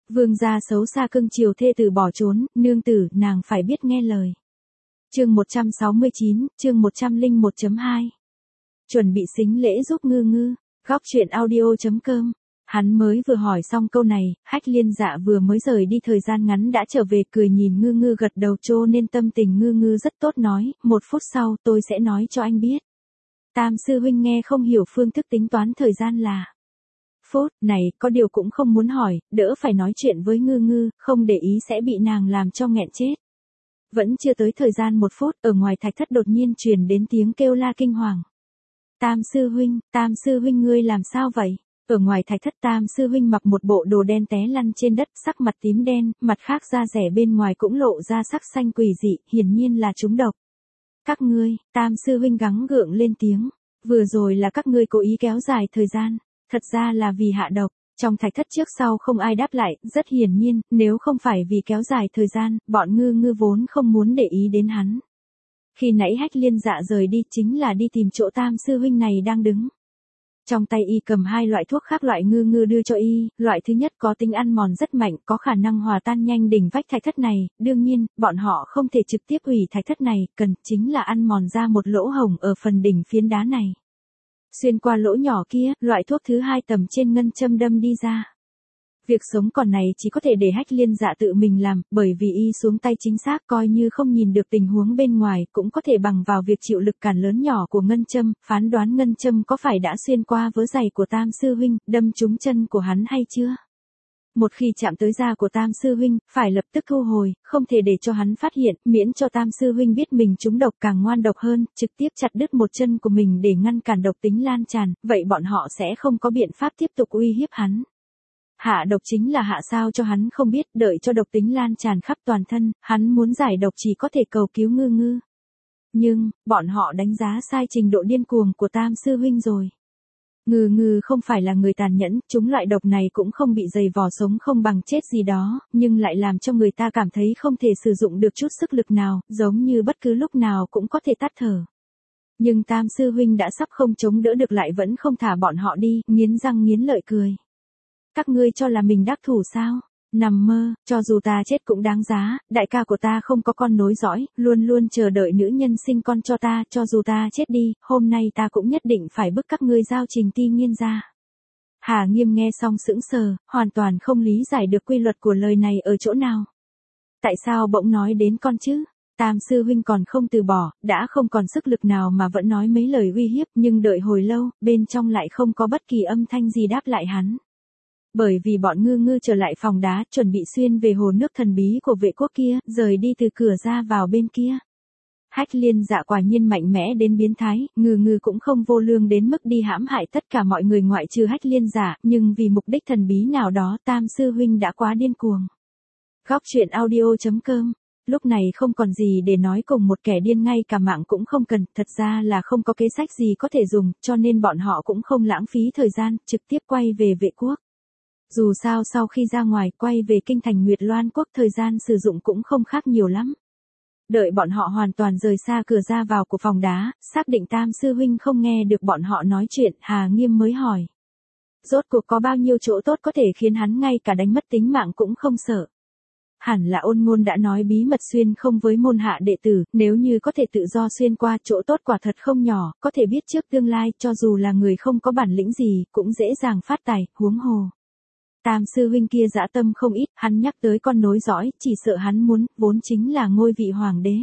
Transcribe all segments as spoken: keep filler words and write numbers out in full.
Vương gia xấu xa cưng chiều thê tử bỏ trốn, nương tử, nàng phải biết nghe lời. Chương một trăm sáu mươi chín, chương một trăm lẻ một chấm hai. Chuẩn bị sính lễ giúp ngư ngư, góc truyện audio chấm com. Hắn mới vừa hỏi xong câu này, Hách Liên Dạ vừa mới rời đi thời gian ngắn đã trở về, cười nhìn ngư ngư gật đầu trô nên tâm tình ngư ngư rất tốt, nói, một phút sau tôi sẽ nói cho anh biết. Tam sư huynh nghe không hiểu phương thức tính toán thời gian là phút này, có điều cũng không muốn hỏi, đỡ phải nói chuyện với ngư ngư, không để ý sẽ bị nàng làm cho nghẹn chết. Vẫn chưa tới thời gian một phút, ở ngoài thạch thất đột nhiên truyền đến tiếng kêu la kinh hoàng. Tam sư huynh, tam sư huynh ngươi làm sao vậy? Ở ngoài thạch thất Tam sư huynh mặc một bộ đồ đen té lăn trên đất, sắc mặt tím đen, mặt khác da rẻ bên ngoài cũng lộ ra sắc xanh quỷ dị, hiển nhiên là trúng độc. Các ngươi, Tam sư huynh gắng gượng lên tiếng, vừa rồi là các ngươi cố ý kéo dài thời gian, thật ra là vì hạ độc. Trong thạch thất trước sau không ai đáp lại, rất hiển nhiên, nếu không phải vì kéo dài thời gian, bọn ngư ngư vốn không muốn để ý đến hắn. Khi nãy Hách Liên Dạ rời đi chính là đi tìm chỗ Tam sư huynh này đang đứng. Trong tay y cầm hai loại thuốc khác loại ngư ngư đưa cho y, loại thứ nhất có tính ăn mòn rất mạnh, có khả năng hòa tan nhanh đỉnh vách thạch thất này, đương nhiên, bọn họ không thể trực tiếp hủy thạch thất này, cần chính là ăn mòn ra một lỗ hổng ở phần đỉnh phiến đá này. Xuyên qua lỗ nhỏ kia, loại thuốc thứ hai tầm trên ngân châm đâm đi ra. Việc sống còn này chỉ có thể để Hách Liên Dạ tự mình làm, bởi vì y xuống tay chính xác, coi như không nhìn được tình huống bên ngoài, cũng có thể bằng vào việc chịu lực cản lớn nhỏ của ngân châm, phán đoán ngân châm có phải đã xuyên qua vớ giày của Tam sư huynh, đâm trúng chân của hắn hay chưa. Một khi chạm tới da của Tam sư huynh, phải lập tức thu hồi, không thể để cho hắn phát hiện, miễn cho Tam sư huynh biết mình trúng độc càng ngoan độc hơn, trực tiếp chặt đứt một chân của mình để ngăn cản độc tính lan tràn, vậy bọn họ sẽ không có biện pháp tiếp tục uy hiếp hắn. Hạ độc chính là hạ sao cho hắn không biết, đợi cho độc tính lan tràn khắp toàn thân, hắn muốn giải độc chỉ có thể cầu cứu ngư ngư. Nhưng, bọn họ đánh giá sai trình độ điên cuồng của Tam sư huynh rồi. Ngư ngư không phải là người tàn nhẫn, chúng loại độc này cũng không bị dày vò sống không bằng chết gì đó, nhưng lại làm cho người ta cảm thấy không thể sử dụng được chút sức lực nào, giống như bất cứ lúc nào cũng có thể tắt thở. Nhưng Tam sư huynh đã sắp không chống đỡ được lại vẫn không thả bọn họ đi, nghiến răng nghiến lợi cười. Các ngươi cho là mình đắc thủ sao? Nằm mơ, cho dù ta chết cũng đáng giá, đại ca của ta không có con nối dõi, luôn luôn chờ đợi nữ nhân sinh con cho ta, cho dù ta chết đi, hôm nay ta cũng nhất định phải bức các ngươi giao Trình Ti Nghiên ra. Hà Nghiêm nghe xong sững sờ, hoàn toàn không lý giải được quy luật của lời này ở chỗ nào. Tại sao bỗng nói đến con chứ? Tam sư huynh còn không từ bỏ, đã không còn sức lực nào mà vẫn nói mấy lời uy hiếp, nhưng đợi hồi lâu, bên trong lại không có bất kỳ âm thanh gì đáp lại hắn. Bởi vì bọn ngư ngư trở lại phòng đá, chuẩn bị xuyên về hồ nước thần bí của vệ quốc kia, rời đi từ cửa ra vào bên kia. Hách Liên Dạ quả nhiên mạnh mẽ đến biến thái, ngư ngư cũng không vô lương đến mức đi hãm hại tất cả mọi người ngoại trừ Hách Liên Dạ, nhưng vì mục đích thần bí nào đó Tam sư huynh đã quá điên cuồng. Góc truyện audio chấm com. Lúc này không còn gì để nói, cùng một kẻ điên ngay cả mạng cũng không cần, thật ra là không có kế sách gì có thể dùng, cho nên bọn họ cũng không lãng phí thời gian, trực tiếp quay về vệ quốc. Dù sao sau khi ra ngoài quay về kinh thành Nguyệt Loan quốc thời gian sử dụng cũng không khác nhiều lắm. Đợi bọn họ hoàn toàn rời xa cửa ra vào của phòng đá, xác định Tam sư huynh không nghe được bọn họ nói chuyện, Hà Nghiêm mới hỏi. Rốt cuộc có bao nhiêu chỗ tốt có thể khiến hắn ngay cả đánh mất tính mạng cũng không sợ. Hẳn là Ôn Ngôn đã nói bí mật xuyên không với môn hạ đệ tử, nếu như có thể tự do xuyên qua chỗ tốt quả thật không nhỏ, có thể biết trước tương lai, cho dù là người không có bản lĩnh gì, cũng dễ dàng phát tài, huống hồ. Tam sư huynh kia dã tâm không ít, hắn nhắc tới con nối dõi, chỉ sợ hắn muốn, vốn chính là ngôi vị hoàng đế.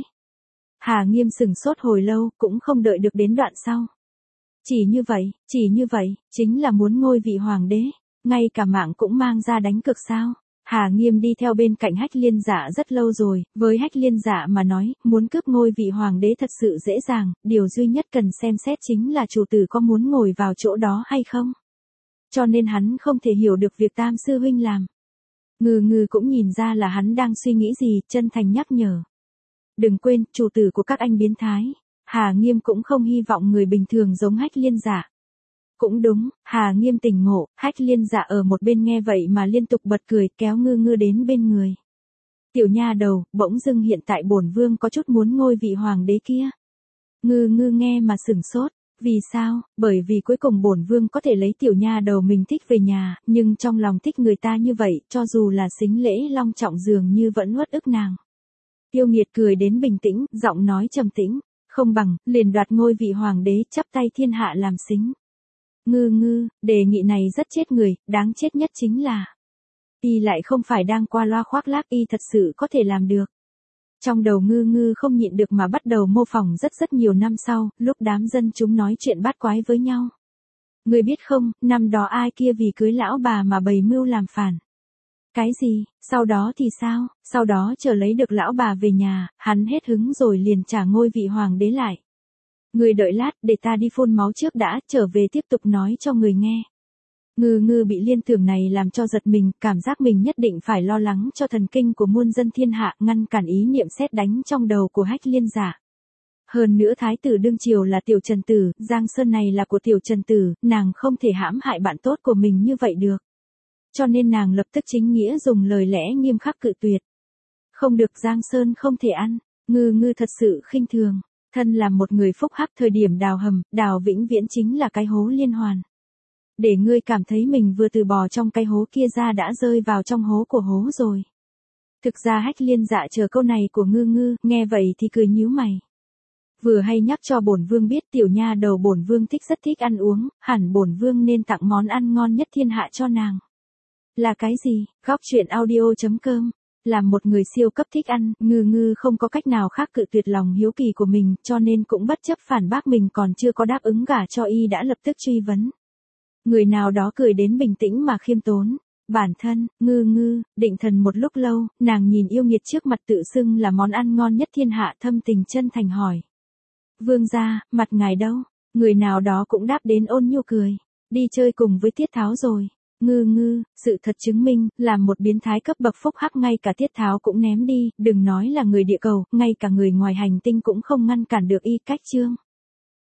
Hà Nghiêm sừng sốt hồi lâu, cũng không đợi được đến đoạn sau. Chỉ như vậy, chỉ như vậy, chính là muốn ngôi vị hoàng đế, ngay cả mạng cũng mang ra đánh cược sao? Hà Nghiêm đi theo bên cạnh Hách Liên Dạ rất lâu rồi, với Hách Liên Dạ mà nói, muốn cướp ngôi vị hoàng đế thật sự dễ dàng, điều duy nhất cần xem xét chính là chủ tử có muốn ngồi vào chỗ đó hay không. Cho nên hắn không thể hiểu được việc Tam sư huynh làm. Ngư ngư cũng nhìn ra là hắn đang suy nghĩ gì, chân thành nhắc nhở. Đừng quên, chủ tử của các anh biến thái. Hà Nghiêm cũng không hy vọng người bình thường giống Hách Liên Dạ. Cũng đúng, Hà Nghiêm tỉnh ngộ, Hách Liên Dạ ở một bên nghe vậy mà liên tục bật cười, kéo ngư ngư đến bên người. Tiểu nha đầu, bỗng dưng hiện tại bổn vương có chút muốn ngôi vị hoàng đế kia. Ngư ngư nghe mà sửng sốt. Vì sao? Bởi vì cuối cùng bổn vương có thể lấy tiểu nha đầu mình thích về nhà, nhưng trong lòng thích người ta như vậy, cho dù là sính lễ long trọng dường như vẫn uất ức nàng. Yêu nghiệt cười đến bình tĩnh, giọng nói trầm tĩnh, không bằng, liền đoạt ngôi vị hoàng đế, chắp tay thiên hạ làm sính. Ngư ngư, đề nghị này rất chết người, đáng chết nhất chính là y lại không phải đang qua loa khoác lác, y thật sự có thể làm được. Trong đầu ngư ngư không nhịn được mà bắt đầu mô phỏng rất rất nhiều năm sau, lúc đám dân chúng nói chuyện bát quái với nhau. Người biết không, năm đó ai kia vì cưới lão bà mà bày mưu làm phản. Cái gì, sau đó thì sao, sau đó chờ lấy được lão bà về nhà, hắn hết hứng rồi liền trả ngôi vị hoàng đế lại. Người đợi lát, để ta đi phun máu trước đã, trở về tiếp tục nói cho người nghe. Ngư ngư bị liên tưởng này làm cho giật mình, cảm giác mình nhất định phải lo lắng cho thần kinh của muôn dân thiên hạ, ngăn cản ý niệm sét đánh trong đầu của Hách Liên giả. Hơn nữa thái tử đương triều là tiểu Trần tử, Giang Sơn này là của tiểu Trần tử, nàng không thể hãm hại bạn tốt của mình như vậy được. Cho nên nàng lập tức chính nghĩa dùng lời lẽ nghiêm khắc cự tuyệt. Không được, Giang Sơn không thể ăn. Ngư ngư thật sự khinh thường. Thân là một người phúc hắc, thời điểm đào hầm, đào vĩnh viễn chính là cái hố liên hoàn. Để ngươi cảm thấy mình vừa từ bò trong cái hố kia ra đã rơi vào trong hố của hố rồi. Thực ra Hách Liên dạ chờ câu này của ngư ngư, nghe vậy thì cười nhíu mày. Vừa hay nhắc cho bổn vương biết tiểu nha đầu bổn vương thích rất thích ăn uống, hẳn bổn vương nên tặng món ăn ngon nhất thiên hạ cho nàng. Là cái gì? Góc truyện audio chấm com. Làm một người siêu cấp thích ăn, ngư ngư không có cách nào khác cự tuyệt lòng hiếu kỳ của mình, cho nên cũng bất chấp phản bác mình còn chưa có đáp ứng gả cho y đã lập tức truy vấn. Người nào đó cười đến bình tĩnh mà khiêm tốn. Bản thân, ngư ngư, định thần một lúc lâu, nàng nhìn yêu nghiệt trước mặt tự xưng là món ăn ngon nhất thiên hạ, thâm tình chân thành hỏi. Vương gia, mặt ngài đâu? Người nào đó cũng đáp đến ôn nhu cười. Đi chơi cùng với Tiết Tháo rồi. Ngư ngư, sự thật chứng minh, là một biến thái cấp bậc phúc hắc ngay cả Tiết Tháo cũng ném đi, đừng nói là người địa cầu, ngay cả người ngoài hành tinh cũng không ngăn cản được y. Cách chương